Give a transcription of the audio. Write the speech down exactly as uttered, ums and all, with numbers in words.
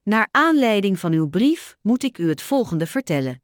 Naar aanleiding van uw brief moet ik u het volgende vertellen.